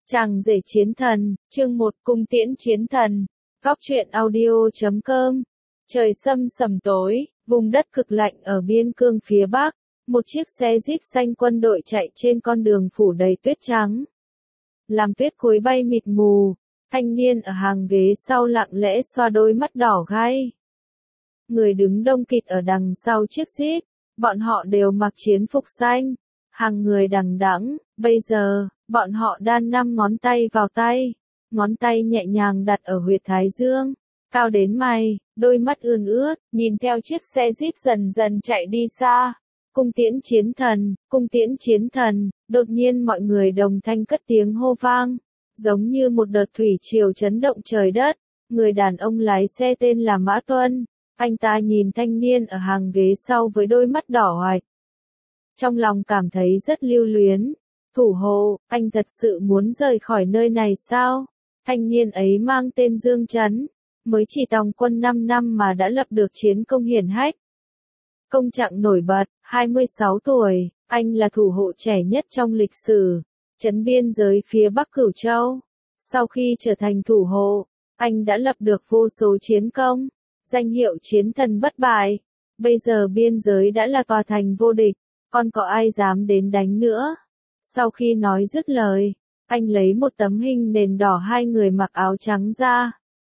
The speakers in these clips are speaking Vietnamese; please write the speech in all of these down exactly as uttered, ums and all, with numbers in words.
Chàng rể chiến thần, chương một cung tiễn chiến thần. Góc truyện audio chấm com. Trời sâm sầm tối, vùng đất cực lạnh ở biên cương phía Bắc, một chiếc xe Jeep xanh quân đội chạy trên con đường phủ đầy tuyết trắng. Làm tuyết khối bay mịt mù, thanh niên ở hàng ghế sau lặng lẽ xoa đôi mắt đỏ gay. Người đứng đông kịt ở đằng sau chiếc Jeep, bọn họ đều mặc chiến phục xanh, hàng người đằng đẵng. Bây giờ, bọn họ đan năm ngón tay vào tay, ngón tay nhẹ nhàng đặt ở huyệt thái dương, cao đến mày, đôi mắt ươn ướt, nhìn theo chiếc xe Jeep dần dần chạy đi xa. Cung tiễn chiến thần, cung tiễn chiến thần, đột nhiên mọi người đồng thanh cất tiếng hô vang, giống như một đợt thủy triều chấn động trời đất. Người đàn ông lái xe tên là Mã Tuân, anh ta nhìn thanh niên ở hàng ghế sau với đôi mắt đỏ hoạch. Trong lòng cảm thấy rất lưu luyến. Thủ hộ, anh thật sự muốn rời khỏi nơi này sao? Thanh niên ấy mang tên Dương Chấn, mới chỉ tòng quân năm năm mà đã lập được chiến công hiển hách. Công trạng nổi bật, hai mươi sáu tuổi, anh là thủ hộ trẻ nhất trong lịch sử, trấn biên giới phía Bắc Cửu Châu. Sau khi trở thành thủ hộ, anh đã lập được vô số chiến công, danh hiệu chiến thần bất bại. Bây giờ biên giới đã là tòa thành vô địch, còn có ai dám đến đánh nữa? Sau khi nói dứt lời, anh lấy một tấm hình nền đỏ hai người mặc áo trắng ra.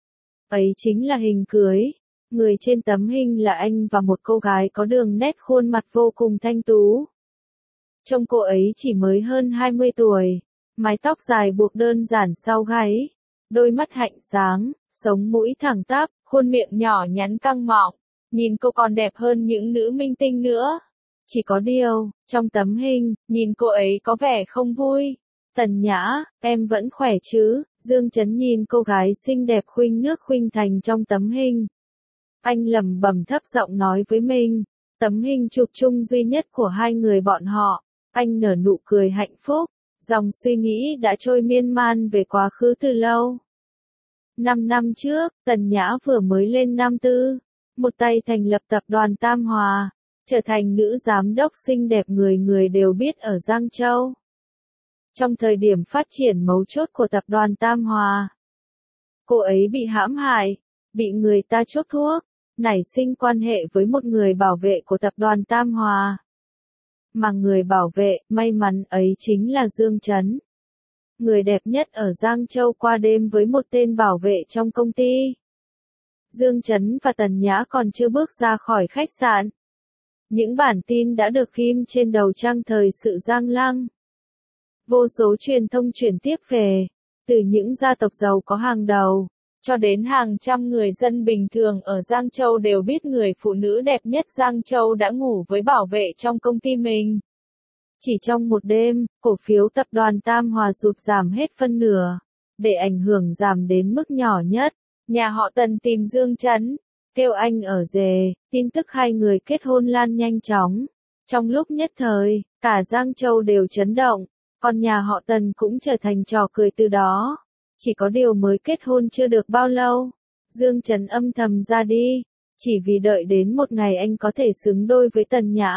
Ấy chính là hình cưới. Người trên tấm hình là anh và một cô gái có đường nét khuôn mặt vô cùng thanh tú. Trông cô ấy chỉ mới hơn hai mươi tuổi, mái tóc dài buộc đơn giản sau gáy, đôi mắt hạnh sáng, sống mũi thẳng tắp, khuôn miệng nhỏ nhắn căng mọng, nhìn cô còn đẹp hơn những nữ minh tinh nữa. Chỉ có điều, trong tấm hình, nhìn cô ấy có vẻ không vui. Tần Nhã, em vẫn khỏe chứ? Dương Chấn nhìn cô gái xinh đẹp khuynh nước khuynh thành trong tấm hình. Anh lẩm bẩm thấp giọng nói với mình, tấm hình chụp chung duy nhất của hai người bọn họ. Anh nở nụ cười hạnh phúc, dòng suy nghĩ đã trôi miên man về quá khứ từ lâu. Năm năm trước, Tần Nhã vừa mới lên năm tư, một tay thành lập tập đoàn Tam Hòa, trở thành nữ giám đốc xinh đẹp người người đều biết ở Giang Châu. Trong thời điểm phát triển mấu chốt của tập đoàn Tam Hòa, cô ấy bị hãm hại, bị người ta chuốc thuốc, nảy sinh quan hệ với một người bảo vệ của tập đoàn Tam Hòa. Mà người bảo vệ, may mắn ấy chính là Dương Chấn. Người đẹp nhất ở Giang Châu qua đêm với một tên bảo vệ trong công ty. Dương Chấn và Tần Nhã còn chưa bước ra khỏi khách sạn. Những bản tin đã được ghim trên đầu trang thời sự Giang Lăng. Vô số truyền thông chuyển tiếp về, từ những gia tộc giàu có hàng đầu, cho đến hàng trăm người dân bình thường ở Giang Châu đều biết người phụ nữ đẹp nhất Giang Châu đã ngủ với bảo vệ trong công ty mình. Chỉ trong một đêm, cổ phiếu tập đoàn Tam Hòa sụt giảm hết phân nửa, để ảnh hưởng giảm đến mức nhỏ nhất. Nhà họ Tần tìm Dương Chấn, kêu anh ở rể, tin tức hai người kết hôn lan nhanh chóng. Trong lúc nhất thời, cả Giang Châu đều chấn động, còn nhà họ Tần cũng trở thành trò cười từ đó. Chỉ có điều mới kết hôn chưa được bao lâu, Dương Chấn âm thầm ra đi, chỉ vì đợi đến một ngày anh có thể xứng đôi với Tần Nhã.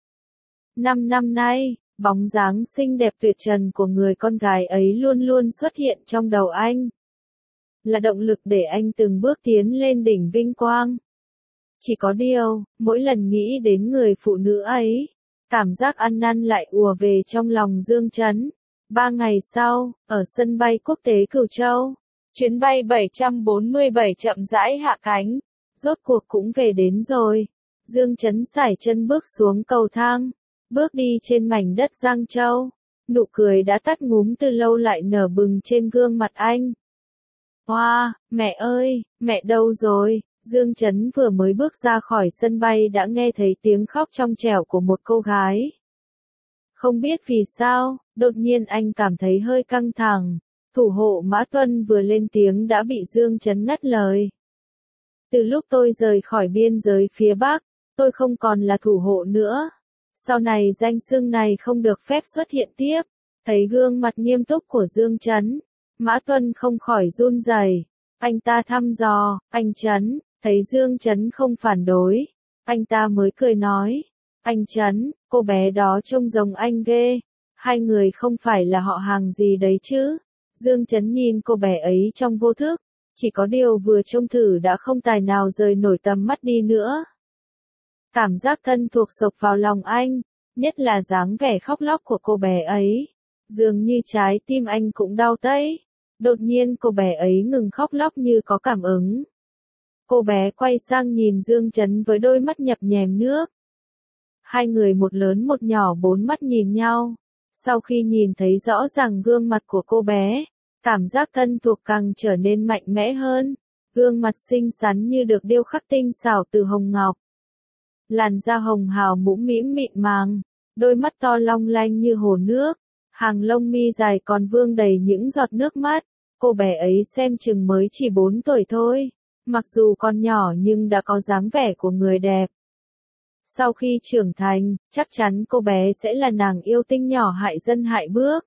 Năm năm nay, bóng dáng xinh đẹp tuyệt trần của người con gái ấy luôn luôn xuất hiện trong đầu anh. Là động lực để anh từng bước tiến lên đỉnh vinh quang. Chỉ có điều, mỗi lần nghĩ đến người phụ nữ ấy, cảm giác ăn năn lại ùa về trong lòng Dương Chấn. Ba ngày sau, ở sân bay quốc tế Cửu Châu, chuyến bay bảy trăm bốn mươi bảy chậm rãi hạ cánh, rốt cuộc cũng về đến rồi. Dương Chấn sải chân bước xuống cầu thang, bước đi trên mảnh đất Giang Châu, nụ cười đã tắt ngúm từ lâu lại nở bừng trên gương mặt anh. Hoa, wow, mẹ ơi, mẹ đâu rồi? Dương Chấn vừa mới bước ra khỏi sân bay đã nghe thấy tiếng khóc trong trẻo của một cô gái. Không biết vì sao, đột nhiên anh cảm thấy hơi căng thẳng. Thủ hộ Mã Tuân vừa lên tiếng đã bị Dương Chấn ngắt lời. Từ lúc tôi rời khỏi biên giới phía Bắc, tôi không còn là thủ hộ nữa. Sau này danh xưng này không được phép xuất hiện tiếp. Thấy gương mặt nghiêm túc của Dương Chấn, Mã Tuân không khỏi run rẩy. Anh ta thăm dò, anh Chấn, thấy Dương Chấn không phản đối. Anh ta mới cười nói, anh Chấn, cô bé đó trông giống anh ghê. Hai người không phải là họ hàng gì đấy chứ? Dương Chấn nhìn cô bé ấy trong vô thức, chỉ có điều vừa trông thử đã không tài nào rời nổi tầm mắt đi nữa. Cảm giác thân thuộc sộc vào lòng anh, nhất là dáng vẻ khóc lóc của cô bé ấy. Dường như trái tim anh cũng đau tấy. Đột nhiên cô bé ấy ngừng khóc lóc như có cảm ứng. Cô bé quay sang nhìn Dương Chấn với đôi mắt nhập nhèm nước. Hai người một lớn một nhỏ bốn mắt nhìn nhau. Sau khi nhìn thấy rõ ràng gương mặt của cô bé, cảm giác thân thuộc càng trở nên mạnh mẽ hơn. Gương mặt xinh xắn như được điêu khắc tinh xảo từ hồng ngọc. Làn da hồng hào mũm mĩm mịn màng, đôi mắt to long lanh như hồ nước, hàng lông mi dài còn vương đầy những giọt nước mắt. Cô bé ấy xem chừng mới chỉ bốn tuổi thôi, mặc dù còn nhỏ nhưng đã có dáng vẻ của người đẹp. Sau khi trưởng thành, chắc chắn cô bé sẽ là nàng yêu tinh nhỏ hại dân hại bước.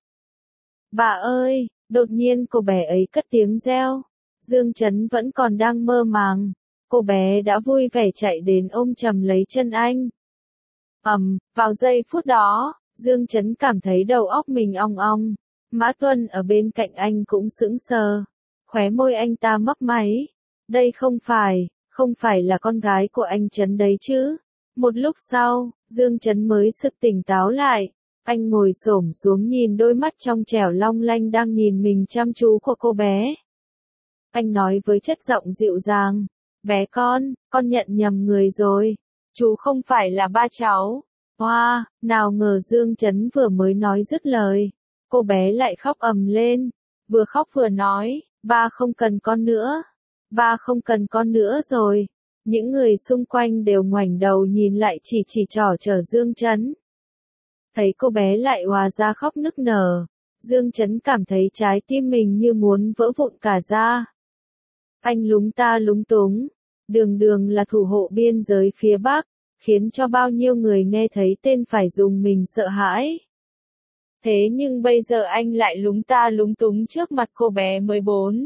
Bà ơi, đột nhiên cô bé ấy cất tiếng reo. Dương Chấn vẫn còn đang mơ màng. Cô bé đã vui vẻ chạy đến ôm chầm lấy chân anh. Ầm, um, vào giây phút đó, Dương Chấn cảm thấy đầu óc mình ong ong. Mã Tuân ở bên cạnh anh cũng sững sờ. Khóe môi anh ta mấp máy. Đây không phải, không phải là con gái của anh Chấn đấy chứ. Một lúc sau, Dương Chấn mới sực tỉnh táo lại. Anh ngồi xổm xuống nhìn đôi mắt trong trẻo long lanh đang nhìn mình chăm chú của cô bé. Anh nói với chất giọng dịu dàng. Bé con, con nhận nhầm người rồi. Chú không phải là ba cháu. Hoa, wow, nào ngờ Dương Chấn vừa mới nói dứt lời. Cô bé lại khóc ầm lên. Vừa khóc vừa nói, ba không cần con nữa. Ba không cần con nữa rồi. Những người xung quanh đều ngoảnh đầu nhìn lại chỉ chỉ trỏ chở Dương Chấn. Thấy cô bé lại òa ra khóc nức nở. Dương Chấn cảm thấy trái tim mình như muốn vỡ vụn cả ra. Anh lúng ta lúng túng. Đường Đường là thủ hộ biên giới phía Bắc, khiến cho bao nhiêu người nghe thấy tên phải dùng mình sợ hãi. Thế nhưng bây giờ anh lại lúng ta lúng túng trước mặt cô bé mới bốn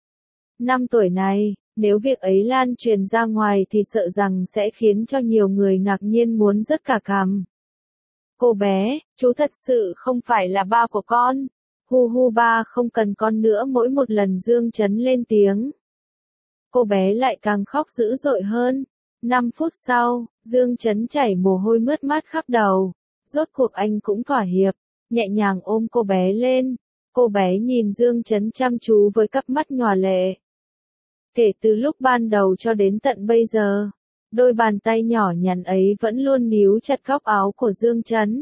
năm tuổi này, nếu việc ấy lan truyền ra ngoài thì sợ rằng sẽ khiến cho nhiều người ngạc nhiên muốn rớt cả cằm. Cô bé, chú thật sự không phải là ba của con. Hu hu ba không cần con nữa mỗi một lần Dương Chấn lên tiếng. Cô bé lại càng khóc dữ dội hơn. Năm phút sau, Dương Chấn chảy mồ hôi mướt mát khắp đầu. Rốt cuộc anh cũng thỏa hiệp, nhẹ nhàng ôm cô bé lên. Cô bé nhìn Dương Chấn chăm chú với cặp mắt nhòa lệ. Kể từ lúc ban đầu cho đến tận bây giờ, đôi bàn tay nhỏ nhắn ấy vẫn luôn níu chặt góc áo của Dương Chấn.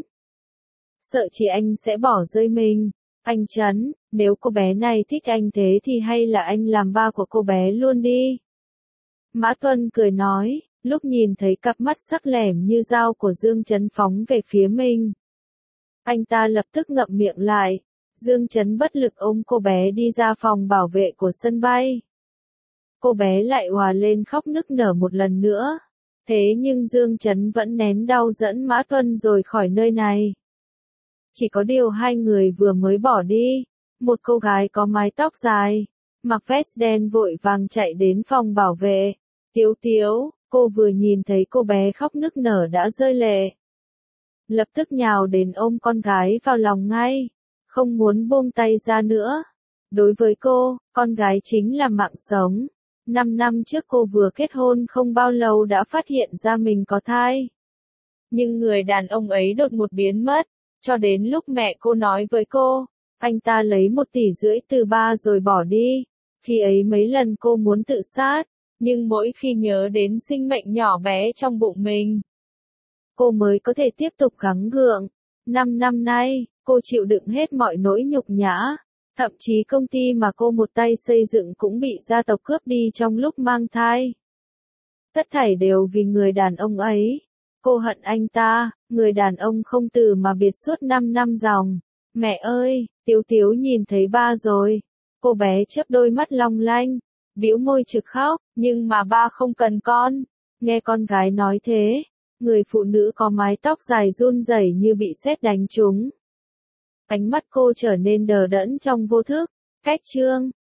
Sợ chị anh sẽ bỏ rơi mình. Anh Chấn, nếu cô bé này thích anh thế thì hay là anh làm ba của cô bé luôn đi. Mã Tuân cười nói, lúc nhìn thấy cặp mắt sắc lẻm như dao của Dương Chấn phóng về phía mình. Anh ta lập tức ngậm miệng lại. Dương Chấn bất lực ôm cô bé đi ra phòng bảo vệ của sân bay. Cô bé lại òa lên khóc nức nở một lần nữa. Thế nhưng Dương Chấn vẫn nén đau dẫn Mã Tuân rồi khỏi nơi này. Chỉ có điều hai người vừa mới bỏ đi. Một cô gái có mái tóc dài, mặc vest đen vội vàng chạy đến phòng bảo vệ. Tiếu Tiếu, cô vừa nhìn thấy cô bé khóc nức nở đã rơi lệ. Lập tức nhào đến ôm con gái vào lòng ngay. Không muốn buông tay ra nữa. Đối với cô, con gái chính là mạng sống. Năm năm trước cô vừa kết hôn không bao lâu đã phát hiện ra mình có thai. Nhưng người đàn ông ấy đột ngột biến mất. Cho đến lúc mẹ cô nói với cô, anh ta lấy một tỷ rưỡi từ ba rồi bỏ đi. Khi ấy mấy lần cô muốn tự sát, nhưng mỗi khi nhớ đến sinh mệnh nhỏ bé trong bụng mình, cô mới có thể tiếp tục gắng gượng. Năm năm nay, cô chịu đựng hết mọi nỗi nhục nhã. Thậm chí công ty mà cô một tay xây dựng cũng bị gia tộc cướp đi trong lúc mang thai. Tất thảy đều vì người đàn ông ấy. Cô hận anh ta, người đàn ông không từ mà biệt suốt năm năm dòng. Mẹ ơi, Tiếu Tiếu nhìn thấy ba rồi. Cô bé chớp đôi mắt long lanh, bĩu môi trực khóc, nhưng mà ba không cần con. Nghe con gái nói thế, người phụ nữ có mái tóc dài run rẩy như bị sét đánh trúng. Ánh mắt cô trở nên đờ đẫn trong vô thức. Cách chương